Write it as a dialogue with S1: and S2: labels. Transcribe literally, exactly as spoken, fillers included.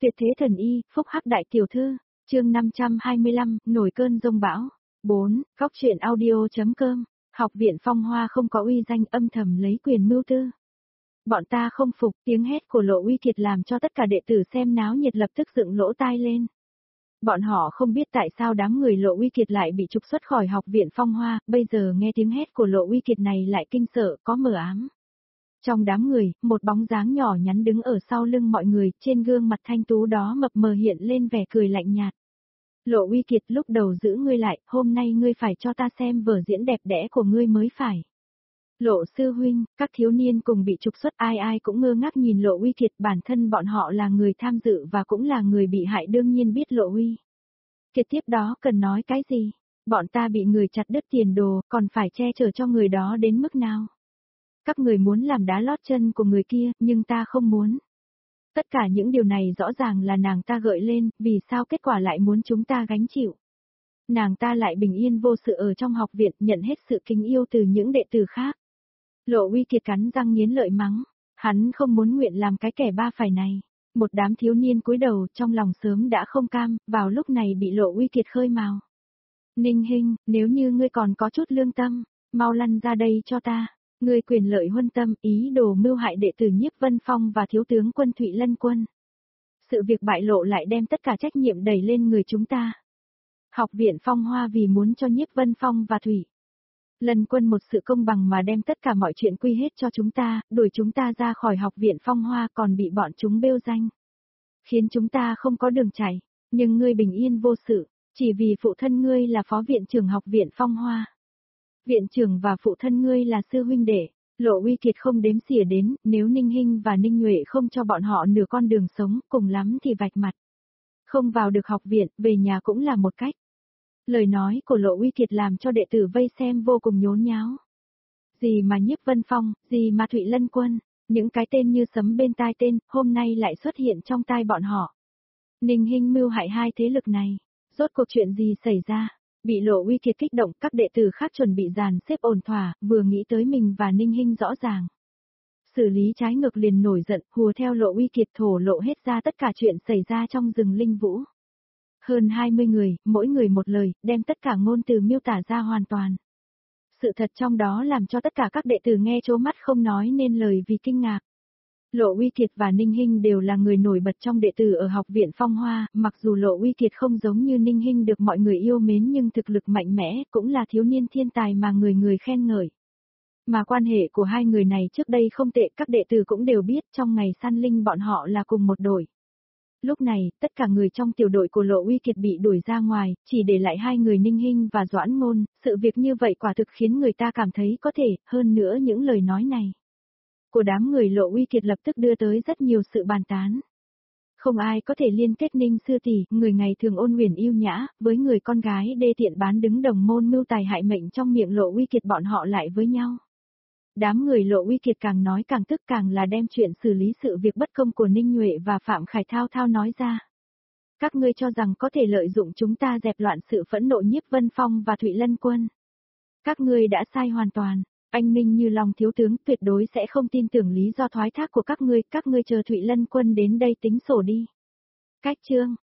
S1: Tuyệt thế thần y, phúc hắc đại tiểu thư, chương năm trăm hai mươi lăm, nổi cơn giông bão. bốn. Góc truyện audio.com, học viện Phong Hoa không có uy danh, âm thầm lấy quyền mưu tư. Bọn ta không phục, tiếng hét của Lộ Uy Kiệt làm cho tất cả đệ tử xem náo nhiệt lập tức dựng lỗ tai lên. Bọn họ không biết tại sao đám người Lộ Uy Kiệt lại bị trục xuất khỏi học viện Phong Hoa, bây giờ nghe tiếng hét của Lộ Uy Kiệt này lại kinh sợ, có mờ ám. Trong đám người, một bóng dáng nhỏ nhắn đứng ở sau lưng mọi người, trên gương mặt thanh tú đó mập mờ hiện lên vẻ cười lạnh nhạt. Lộ Uy Kiệt, lúc đầu giữ ngươi lại, hôm nay ngươi phải cho ta xem vở diễn đẹp đẽ của ngươi mới phải. Lộ sư huynh, các thiếu niên cùng bị trục xuất, ai ai cũng ngơ ngác nhìn Lộ Uy Kiệt, bản thân bọn họ là người tham dự và cũng là người bị hại, đương nhiên biết Lộ Uy Kiệt tiếp đó cần nói cái gì. Bọn ta bị người chặt đứt tiền đồ, còn phải che chở cho người đó đến mức nào. Các người muốn làm đá lót chân của người kia, nhưng ta không muốn. Tất cả những điều này rõ ràng là nàng ta gợi lên, vì sao kết quả lại muốn chúng ta gánh chịu. Nàng ta lại bình yên vô sự ở trong học viện, nhận hết sự kính yêu từ những đệ tử khác. Lộ Uy Kiệt cắn răng nghiến lợi mắng, hắn không muốn nguyện làm cái kẻ ba phải này. Một đám thiếu niên cúi đầu, trong lòng sớm đã không cam, vào lúc này bị Lộ Uy Kiệt khơi mào. Ninh Hinh, nếu như ngươi còn có chút lương tâm, mau lăn ra đây cho ta. Ngươi quyền lợi huân tâm, ý đồ mưu hại đệ tử Nhiếp Vân Phong và thiếu tướng quân Thụy Lân Quân. Sự việc bại lộ lại đem tất cả trách nhiệm đẩy lên người chúng ta. Học viện Phong Hoa vì muốn cho Nhiếp Vân Phong và Thụy Lân Quân một sự công bằng mà đem tất cả mọi chuyện quy hết cho chúng ta, đuổi chúng ta ra khỏi học viện Phong Hoa, còn bị bọn chúng bêu danh. Khiến chúng ta không có đường chạy, nhưng ngươi bình yên vô sự, chỉ vì phụ thân ngươi là phó viện trưởng học viện Phong Hoa. Viện trưởng và phụ thân ngươi là sư huynh đệ. Lộ Uy Kiệt không đếm xỉa đến, nếu Ninh Hinh và Ninh Nhuệ không cho bọn họ nửa con đường sống, cùng lắm thì vạch mặt. Không vào được học viện, về nhà cũng là một cách. Lời nói của Lộ Uy Kiệt làm cho đệ tử vây xem vô cùng nhốn nháo. Gì mà Nhiếp Vân Phong, gì mà Thụy Lân Quân, những cái tên như sấm bên tai tên, hôm nay lại xuất hiện trong tai bọn họ. Ninh Hinh mưu hại hai thế lực này, rốt cuộc chuyện gì xảy ra? Bị Lộ Uy Kiệt kích động, các đệ tử khác chuẩn bị dàn xếp ổn thỏa, vừa nghĩ tới mình và Ninh Hinh rõ ràng. Xử lý trái ngược liền nổi giận, hùa theo Lộ Uy Kiệt thổ lộ hết ra tất cả chuyện xảy ra trong rừng Linh Vũ. Hơn hai mươi người, mỗi người một lời, đem tất cả ngôn từ miêu tả ra hoàn toàn. Sự thật trong đó làm cho tất cả các đệ tử nghe trố mắt không nói nên lời vì kinh ngạc. Lộ Uy Kiệt và Ninh Hinh đều là người nổi bật trong đệ tử ở học viện Phong Hoa, mặc dù Lộ Uy Kiệt không giống như Ninh Hinh được mọi người yêu mến nhưng thực lực mạnh mẽ, cũng là thiếu niên thiên tài mà người người khen ngợi. Mà quan hệ của hai người này trước đây không tệ, các đệ tử cũng đều biết trong ngày săn linh bọn họ là cùng một đội. Lúc này, tất cả người trong tiểu đội của Lộ Uy Kiệt bị đuổi ra ngoài, chỉ để lại hai người Ninh Hinh và Doãn Ngôn, sự việc như vậy quả thực khiến người ta cảm thấy có thể, hơn nữa những lời nói này của đám người Lộ Uy Kiệt lập tức đưa tới rất nhiều sự bàn tán. Không ai có thể liên kết Ninh sư tỷ, người ngày thường ôn huyền yêu nhã, với người con gái đê tiện bán đứng đồng môn mưu tài hại mệnh trong miệng Lộ Uy Kiệt bọn họ lại với nhau. Đám người Lộ Uy Kiệt càng nói càng tức, càng là đem chuyện xử lý sự việc bất công của Ninh Nhuệ và Phạm Khải Thao Thao nói ra. Các ngươi cho rằng có thể lợi dụng chúng ta dẹp loạn sự phẫn nộ Nhiếp Vân Phong và Thụy Lân Quân. Các ngươi đã sai hoàn toàn. Anh Ninh Như Long thiếu tướng tuyệt đối sẽ không tin tưởng lý do thoái thác của các ngươi, các ngươi chờ Thụy Lân Quân đến đây tính sổ đi. Cách chương